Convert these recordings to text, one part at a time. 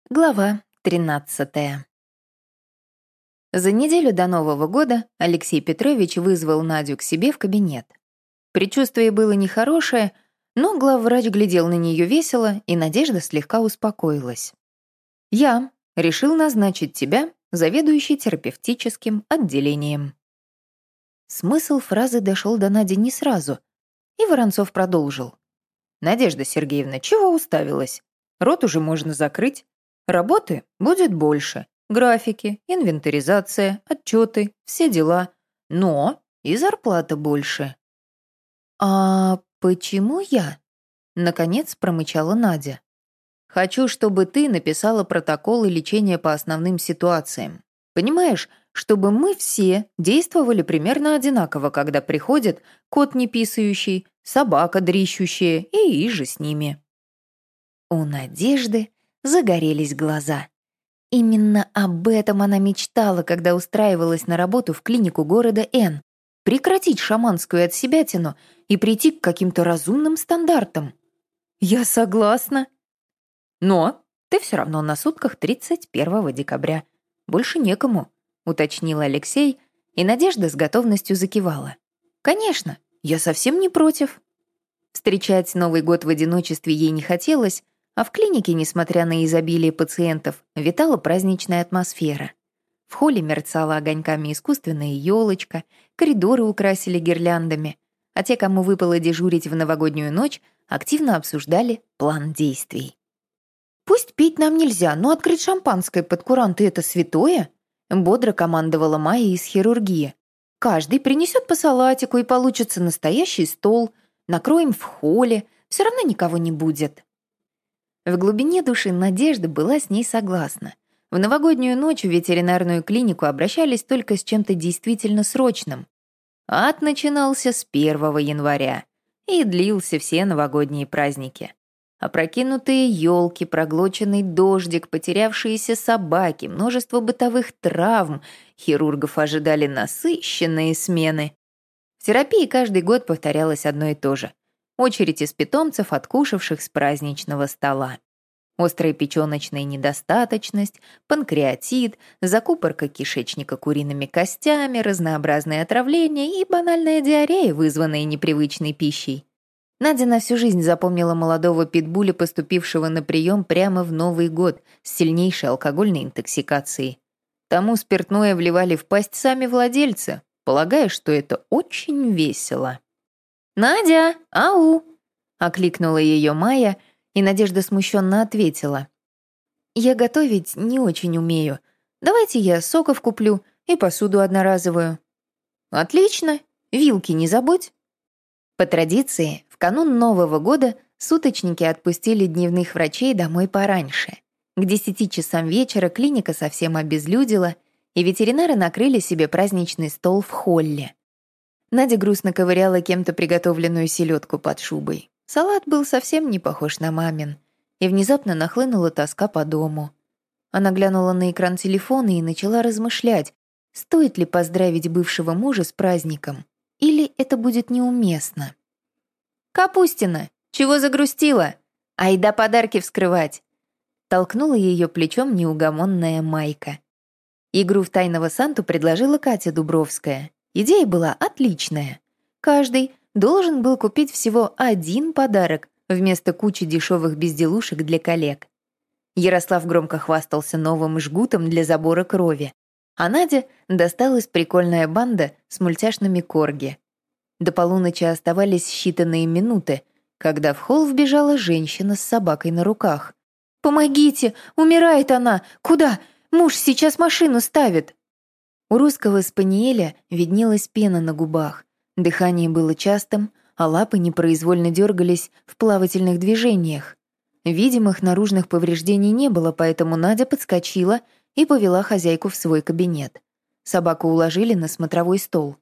Глава 13. За неделю до Нового года Алексей Петрович вызвал Надю к себе в кабинет. Предчувствие было нехорошее, но главврач глядел на нее весело, и Надежда слегка успокоилась. «Я решил назначить тебя заведующей терапевтическим отделением». Смысл фразы дошел до Нади не сразу, и Воронцов продолжил. «Надежда Сергеевна, чего уставилась? Рот уже можно закрыть. Работы будет больше. Графики, инвентаризация, отчеты, все дела. Но и зарплата больше». «А почему я?» — наконец промычала Надя. «Хочу, чтобы ты написала протоколы лечения по основным ситуациям. Понимаешь, чтобы мы все действовали примерно одинаково, когда приходит кот неписающий, собака дрищущая и иже с ними». У Надежды загорелись глаза. Именно об этом она мечтала, когда устраивалась на работу в клинику города Н. Прекратить шаманскую отсебятину и прийти к каким-то разумным стандартам. «Я согласна». «Но ты все равно на сутках 31 декабря. Больше некому», — уточнил Алексей, и Надежда с готовностью закивала. «Конечно, я совсем не против». Встречать Новый год в одиночестве ей не хотелось, а в клинике, несмотря на изобилие пациентов, витала праздничная атмосфера. В холле мерцала огоньками искусственная елочка, коридоры украсили гирляндами, а те, кому выпало дежурить в новогоднюю ночь, активно обсуждали план действий. «Пусть пить нам нельзя, но открыть шампанское под куранты — это святое», бодро командовала Майя из хирургии. «Каждый принесет по салатику, и получится настоящий стол. Накроем в холле, все равно никого не будет». В глубине души Надежда была с ней согласна. В новогоднюю ночь в ветеринарную клинику обращались только с чем-то действительно срочным. Ад начинался с 1 января и длился все новогодние праздники. Опрокинутые елки, проглоченный дождик, потерявшиеся собаки, множество бытовых травм. Хирургов ожидали насыщенные смены. В терапии каждый год повторялось одно и то же. Очередь из питомцев, откушавших с праздничного стола. Острая печёночная недостаточность, панкреатит, закупорка кишечника куриными костями, разнообразные отравления и банальная диарея, вызванная непривычной пищей. Надя на всю жизнь запомнила молодого питбуля, поступившего на прием прямо в Новый год с сильнейшей алкогольной интоксикацией. Тому спиртное вливали в пасть сами владельцы, полагая, что это очень весело. «Надя, ау!» — окликнула ее Майя, и Надежда смущенно ответила. «Я готовить не очень умею. Давайте я соков куплю и посуду одноразовую». «Отлично! Вилки не забудь!» По традиции, в канун Нового года суточники отпустили дневных врачей домой пораньше. К 10 часам вечера клиника совсем обезлюдила, и ветеринары накрыли себе праздничный стол в холле. Надя грустно ковыряла кем-то приготовленную селедку под шубой. Салат был совсем не похож на мамин, и внезапно нахлынула тоска по дому. Она глянула на экран телефона и начала размышлять, стоит ли поздравить бывшего мужа с праздником, или это будет неуместно. «Капустина, чего загрустила? Айда подарки вскрывать!» Толкнула ее плечом неугомонная Майка. Игру в тайного Санту предложила Катя Дубровская. Идея была отличная. Каждый должен был купить всего один подарок вместо кучи дешевых безделушек для коллег. Ярослав громко хвастался новым жгутом для забора крови, а Надя досталась прикольная банда с мультяшными корги. До полуночи оставались считанные минуты, когда в холл вбежала женщина с собакой на руках. «Помогите! Умирает она! Куда? Муж сейчас машину ставит!» У русского спаниеля виднелась пена на губах. Дыхание было частым, а лапы непроизвольно дергались в плавательных движениях. Видимых наружных повреждений не было, поэтому Надя подскочила и повела хозяйку в свой кабинет. Собаку уложили на смотровой стол.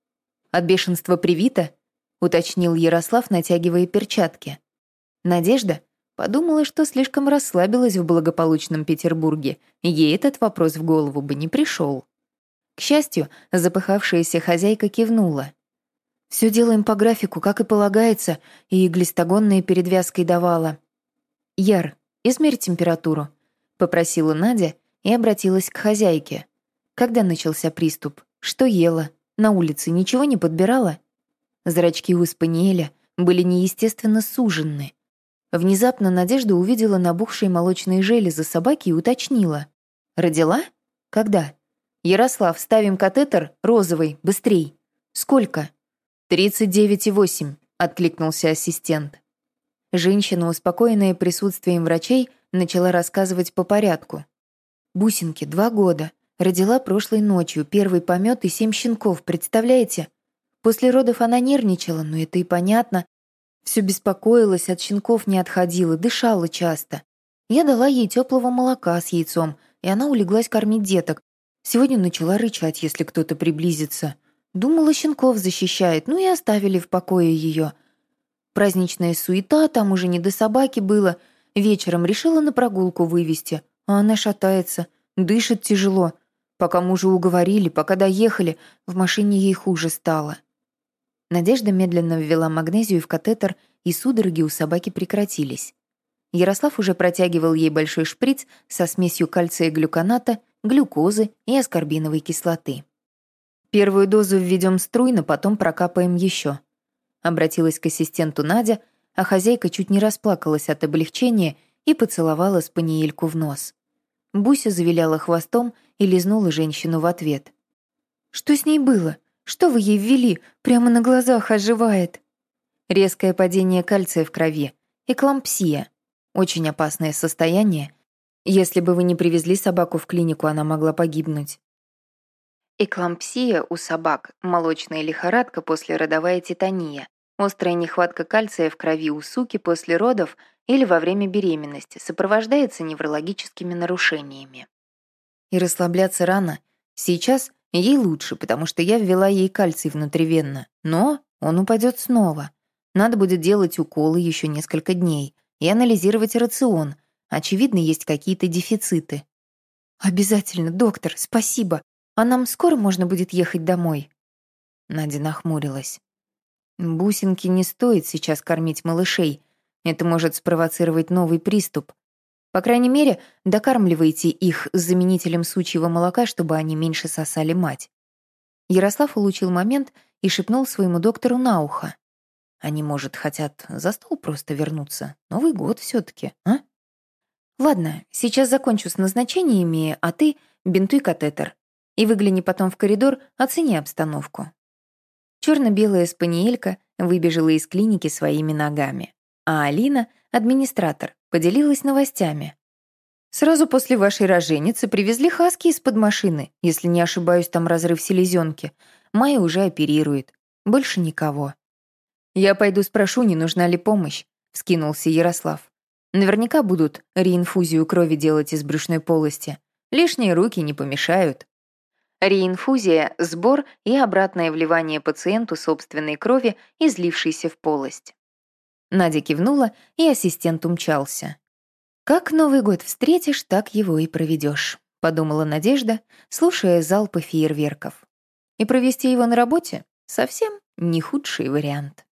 «От бешенства привита?» — уточнил Ярослав, натягивая перчатки. Надежда подумала, что слишком расслабилась в благополучном Петербурге, ей этот вопрос в голову бы не пришел. К счастью, запыхавшаяся хозяйка кивнула. «Все делаем по графику, как и полагается, и глистогонные передвязкой давала». «Яр, измерь температуру. — попросила Надя и обратилась к хозяйке. Когда начался приступ? Что ела? На улице ничего не подбирала? Зрачки у спаниеля были неестественно суженны. Внезапно Надежда увидела набухшие молочные железы собаки и уточнила. «Родила? Когда?» «Ярослав, ставим катетер, розовый, быстрей». «Сколько?» 39,8, откликнулся ассистент. Женщина, успокоенная присутствием врачей, начала рассказывать по порядку. «Бусинке 2 года. Родила прошлой ночью, первый помет и 7 щенков, представляете? После родов она нервничала, но это и понятно. Все беспокоилась, от щенков не отходила, дышала часто. Я дала ей теплого молока с яйцом, и она улеглась кормить деток. Сегодня начала рычать, если кто-то приблизится. Думала, щенков защищает, ну и оставили в покое ее. Праздничная суета, там уже не до собаки было. Вечером решила на прогулку вывести, а она шатается, дышит тяжело. Пока мужа уговорили, пока доехали, в машине ей хуже стало». Надежда медленно ввела магнезию в катетер, и судороги у собаки прекратились. Ярослав уже протягивал ей большой шприц со смесью кальция глюконата, глюкозы и аскорбиновой кислоты. «Первую дозу введем струйно, потом прокапаем еще», — обратилась к ассистенту Надя, а хозяйка чуть не расплакалась от облегчения и поцеловала спаниельку в нос. Буся завиляла хвостом и лизнула женщину в ответ. «Что с ней было? Что вы ей ввели? Прямо на глазах оживает». Резкое падение кальция в крови, эклампсия. Очень опасное состояние. Если бы вы не привезли собаку в клинику, она могла погибнуть. Эклампсия у собак, молочная лихорадка, послеродовая титания, острая нехватка кальция в крови у суки после родов или во время беременности, сопровождается неврологическими нарушениями. И расслабляться рано. Сейчас ей лучше, потому что я ввела ей кальций внутривенно, но он упадет снова. Надо будет делать уколы еще несколько дней и анализировать рацион. Очевидно, есть какие-то дефициты. «Обязательно, доктор, спасибо. А нам скоро можно будет ехать домой?» Надя нахмурилась. «Бусинке не стоит сейчас кормить малышей. Это может спровоцировать новый приступ. По крайней мере, докармливайте их с заменителем сучьего молока, чтобы они меньше сосали мать». Ярослав улучил момент и шепнул своему доктору на ухо. «Они, может, хотят за стол просто вернуться? Новый год все-таки, а?» «Ладно, сейчас закончу с назначениями, а ты бинтуй катетер. И выгляни потом в коридор, оцени обстановку». Черно-белая спаниелька выбежала из клиники своими ногами, а Алина, администратор, поделилась новостями. «Сразу после вашей роженицы привезли хаски из-под машины. Если не ошибаюсь, там разрыв селезенки. Майя уже оперирует. Больше никого». «Я пойду спрошу, не нужна ли помощь», — вскинулся Ярослав. «Наверняка будут реинфузию крови делать из брюшной полости. Лишние руки не помешают». Реинфузия — сбор и обратное вливание пациенту собственной крови, излившейся в полость. Надя кивнула, и ассистент умчался. «Как Новый год встретишь, так его и проведешь», — подумала Надежда, слушая залпы фейерверков. И провести его на работе — совсем не худший вариант.